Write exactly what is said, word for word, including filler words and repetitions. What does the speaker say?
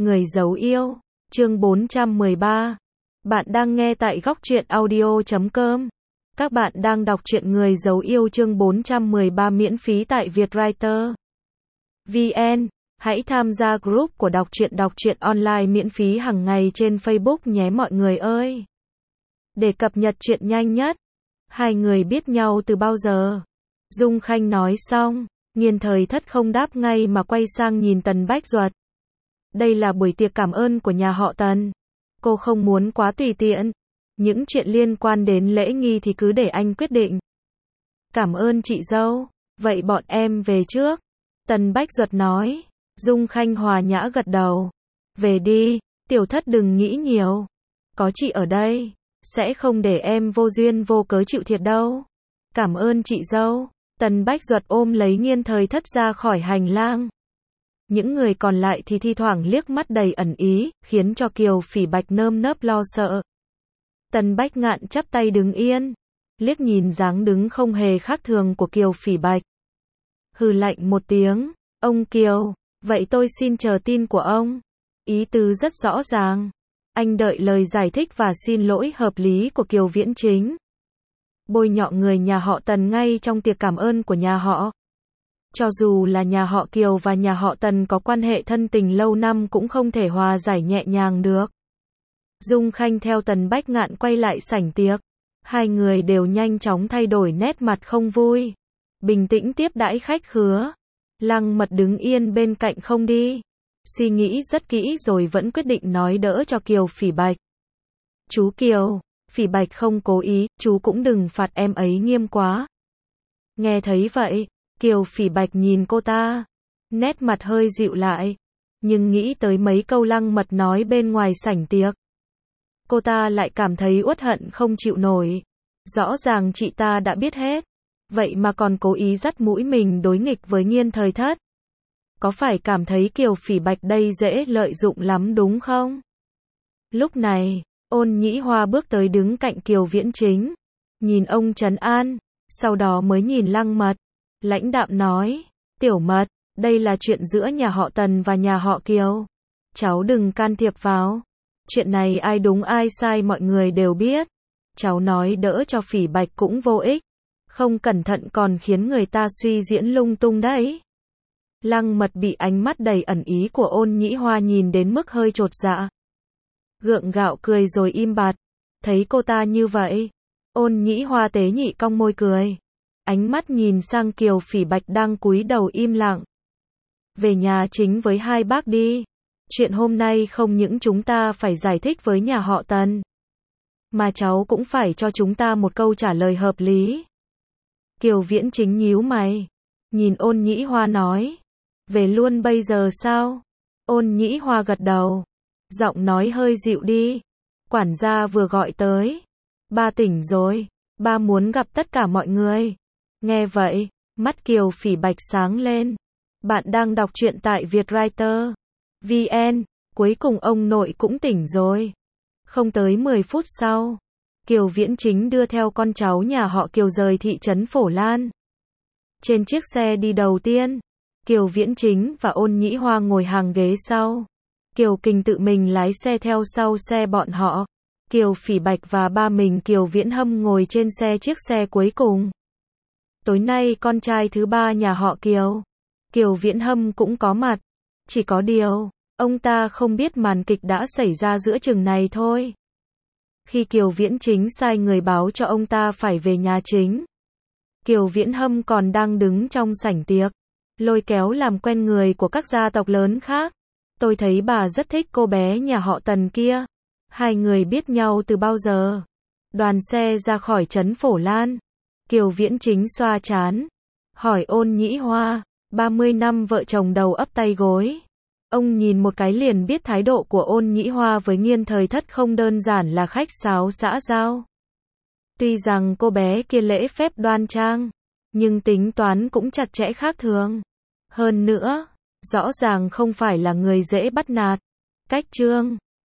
Người giấu yêu, chương bốn trăm mười ba. Bạn đang nghe tại góc truyện audio chấm com. Các bạn đang đọc truyện Người giấu yêu chương bốn trăm mười ba miễn phí tại Vietwriter. vê en. Hãy tham gia group của đọc truyện đọc truyện online miễn phí hàng ngày trên Facebook nhé mọi người ơi. Để cập nhật truyện nhanh nhất. Hai người biết nhau từ bao giờ? Dung Khanh nói xong, Nghiên Thời Thất không đáp ngay mà quay sang nhìn Tần Bách Duật. Đây là buổi tiệc cảm ơn của nhà họ Tần. Cô không muốn quá tùy tiện. Những chuyện liên quan đến lễ nghi thì cứ để anh quyết định. Cảm ơn chị dâu. Vậy bọn em về trước. Tần Bách Duật nói. Dung Khanh hòa nhã gật đầu. Về đi, Tiểu Thất đừng nghĩ nhiều. Có chị ở đây, sẽ không để em vô duyên vô cớ chịu thiệt đâu. Cảm ơn chị dâu. Tần Bách Duật ôm lấy Nghiên Thời Thất ra khỏi hành lang. Những người còn lại thì thi thoảng liếc mắt đầy ẩn ý, khiến cho Kiều Phỉ Bạch nơm nớp lo sợ. Tần Bách Ngạn chắp tay đứng yên, liếc nhìn dáng đứng không hề khác thường của Kiều Phỉ Bạch. Hừ lạnh một tiếng, ông Kiều, vậy tôi xin chờ tin của ông. Ý tứ rất rõ ràng. Anh đợi lời giải thích và xin lỗi hợp lý của Kiều Viễn Chính. Bôi nhọ người nhà họ Tần ngay trong tiệc cảm ơn của nhà họ. Cho dù là nhà họ Kiều và nhà họ Tần có quan hệ thân tình lâu năm cũng không thể hòa giải nhẹ nhàng được. Dung Khanh theo Tần Bách Ngạn quay lại sảnh tiệc. Hai người đều nhanh chóng thay đổi nét mặt không vui. Bình tĩnh tiếp đãi khách khứa. Lăng Mật đứng yên bên cạnh không đi. Suy nghĩ rất kỹ rồi vẫn quyết định nói đỡ cho Kiều Phỉ Bạch. Chú Kiều, Phỉ Bạch không cố ý, chú cũng đừng phạt em ấy nghiêm quá. Nghe thấy vậy, Kiều Phỉ Bạch nhìn cô ta, nét mặt hơi dịu lại, nhưng nghĩ tới mấy câu Lăng Mật nói bên ngoài sảnh tiệc. Cô ta lại cảm thấy uất hận không chịu nổi. Rõ ràng chị ta đã biết hết, vậy mà còn cố ý dắt mũi mình đối nghịch với Nghiên Thời Thất. Có phải cảm thấy Kiều Phỉ Bạch đây dễ lợi dụng lắm đúng không? Lúc này, Ôn Nhĩ Hoa bước tới đứng cạnh Kiều Viễn Chính, nhìn ông trấn an, sau đó mới nhìn Lăng Mật. Lãnh đạm nói, Tiểu Mật, đây là chuyện giữa nhà họ Tần và nhà họ Kiều. Cháu đừng can thiệp vào. Chuyện này ai đúng ai sai mọi người đều biết. Cháu nói đỡ cho Phỉ Bạch cũng vô ích. Không cẩn thận còn khiến người ta suy diễn lung tung đấy. Lăng Mật bị ánh mắt đầy ẩn ý của Ôn Nhĩ Hoa nhìn đến mức hơi chột dạ. Gượng gạo cười rồi im bặt. Thấy cô ta như vậy, Ôn Nhĩ Hoa tế nhị cong môi cười. Ánh mắt nhìn sang Kiều Phỉ Bạch đang cúi đầu im lặng. Về nhà chính với hai bác đi. Chuyện hôm nay không những chúng ta phải giải thích với nhà họ Tần, mà cháu cũng phải cho chúng ta một câu trả lời hợp lý. Kiều Viễn Chính nhíu mày, nhìn Ôn Nhĩ Hoa nói. Về luôn bây giờ sao? Ôn Nhĩ Hoa gật đầu, giọng nói hơi dịu đi. Quản gia vừa gọi tới. Ba tỉnh rồi, ba muốn gặp tất cả mọi người. Nghe vậy, mắt Kiều Phỉ Bạch sáng lên. Bạn đang đọc truyện tại Vietwriter. vê en. Cuối cùng ông nội cũng tỉnh rồi. Không tới mười phút sau, Kiều Viễn Chính đưa theo con cháu nhà họ Kiều rời thị trấn Phổ Lan. Trên chiếc xe đi đầu tiên, Kiều Viễn Chính và Ôn Nhĩ Hoa ngồi hàng ghế sau. Kiều Kình tự mình lái xe theo sau xe bọn họ. Kiều Phỉ Bạch và ba mình Kiều Viễn Hâm ngồi trên xe chiếc xe cuối cùng. Tối nay con trai thứ ba nhà họ Kiều, Kiều Viễn Hâm cũng có mặt. Chỉ có điều, ông ta không biết màn kịch đã xảy ra giữa chừng này thôi. Khi Kiều Viễn Chính sai người báo cho ông ta phải về nhà chính, Kiều Viễn Hâm còn đang đứng trong sảnh tiệc, lôi kéo làm quen người của các gia tộc lớn khác. Tôi thấy bà rất thích cô bé nhà họ Tần kia. Hai người biết nhau từ bao giờ? Đoàn xe ra khỏi trấn Phổ Lan. Kiều Viễn Chính xoa trán, hỏi Ôn Nhĩ Hoa. ba mươi năm vợ chồng đầu ấp tay gối. Ông nhìn một cái liền biết thái độ của Ôn Nhĩ Hoa với Nghiên Thời Thất không đơn giản là khách sáo xã giao. Tuy rằng cô bé kia lễ phép đoan trang, nhưng tính toán cũng chặt chẽ khác thường. Hơn nữa, rõ ràng không phải là người dễ bắt nạt. Cách trương,